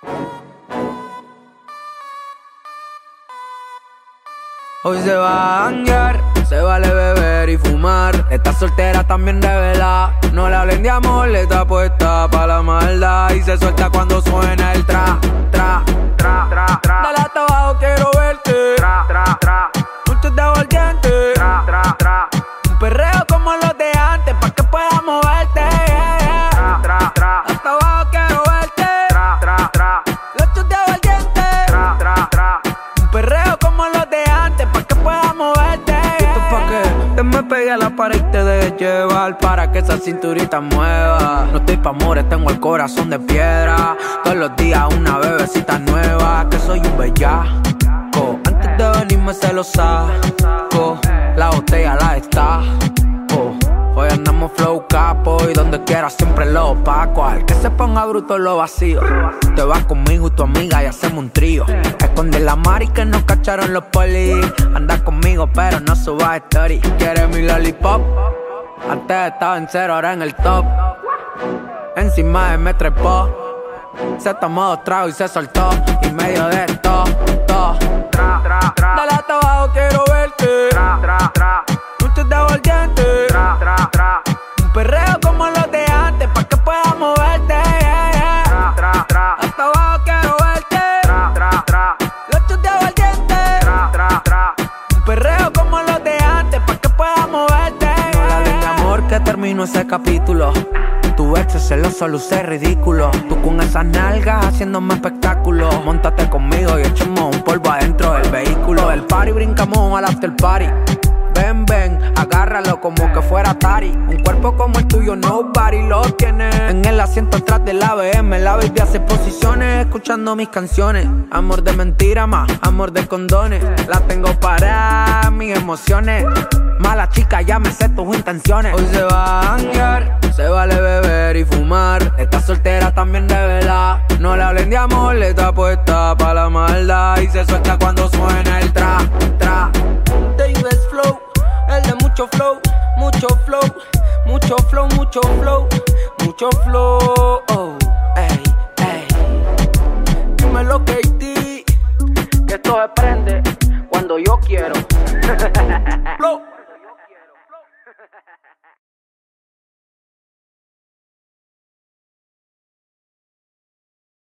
Hoy se va a janguear, se vale beber y fumar. Está soltera también revela. No le hablen de amor, le está puesta pa' la maldad. Y se suelta cuando suena el tra, tra, tra, tra, tra. Dale hasta abajo, quiero verte. Tra, tra, tra. Muchos de volviente. Tra, tra, tra. Un perreo como los de antes, pa' que puedas moverte. Tra, tra, tra. Hasta abajo quiero verte. Tra, tra, tra. Muchos de volviente. Tra, tra, tra. Un perreo como los de antes, pa' que puedas moverte. Esto es pa' que te me pegue a la pared y te dejes llevar, para que esa cinturita mueva. No estoy pa' amores, tengo el corazón de piedra. Todos los días una bebecita nueva. Que soy un bellaco, antes de venirme se lo saco. La botella la destaco. Hoy andamos flow capo y donde quiera siempre lo opaco. Al que se ponga bruto lo vacío. Te vas conmigo y tu amiga y hacemos un trío. Esconde la mari que nos cacharon los polis. Anda conmigo pero no subas story. Quiere mi lollipop. Antes estaba en cero, ahora en el top. Encima de me trepó. Se tomó 2 tragos y se soltó. Y medio de esto, todo. Tra, tra, tra. Dale hasta abajo, quiero verte. Tra, tra, tra. Muchos de volviente. Tra, tra, tra. Un perreo como los de antes, pa' que puedas moverte. Tra, tra, tra. Hasta abajo quiero verte. Tra, tra, tra. Muchos de volviente. Tra, tra, tra. Un perreo como los de antes, pa' que puedas moverte. No le hablen de amor que terminó ese capítulo. Tu ex es celoso, luce ridículo. Tú con esas nalgas haciéndome espectáculo. Móntate conmigo y echemos un polvo adentro del vehículo. Del party brincamos al after party. Ven, ven, agárralo como que fuera Atari. Un cuerpo como el tuyo, nobody lo tiene. En el asiento atrás de la BM, la baby hace posiciones, escuchando mis canciones. Amor de mentira más, amor de condones. La tengo para mis emociones. Mala chica, ya me sé tus intenciones. Hoy se va a janguear, se vale beber y fumar. Está soltera también revela. No le hablen de amor, le está puesta pa' la maldad. Y se suelta cuando suena el tra, tra. Davis Flow, el de mucho flow, mucho flow, mucho flow, mucho flow, mucho flow. Oh, ey, ey. Dímelo, KT, que esto se prende cuando yo quiero. Flow.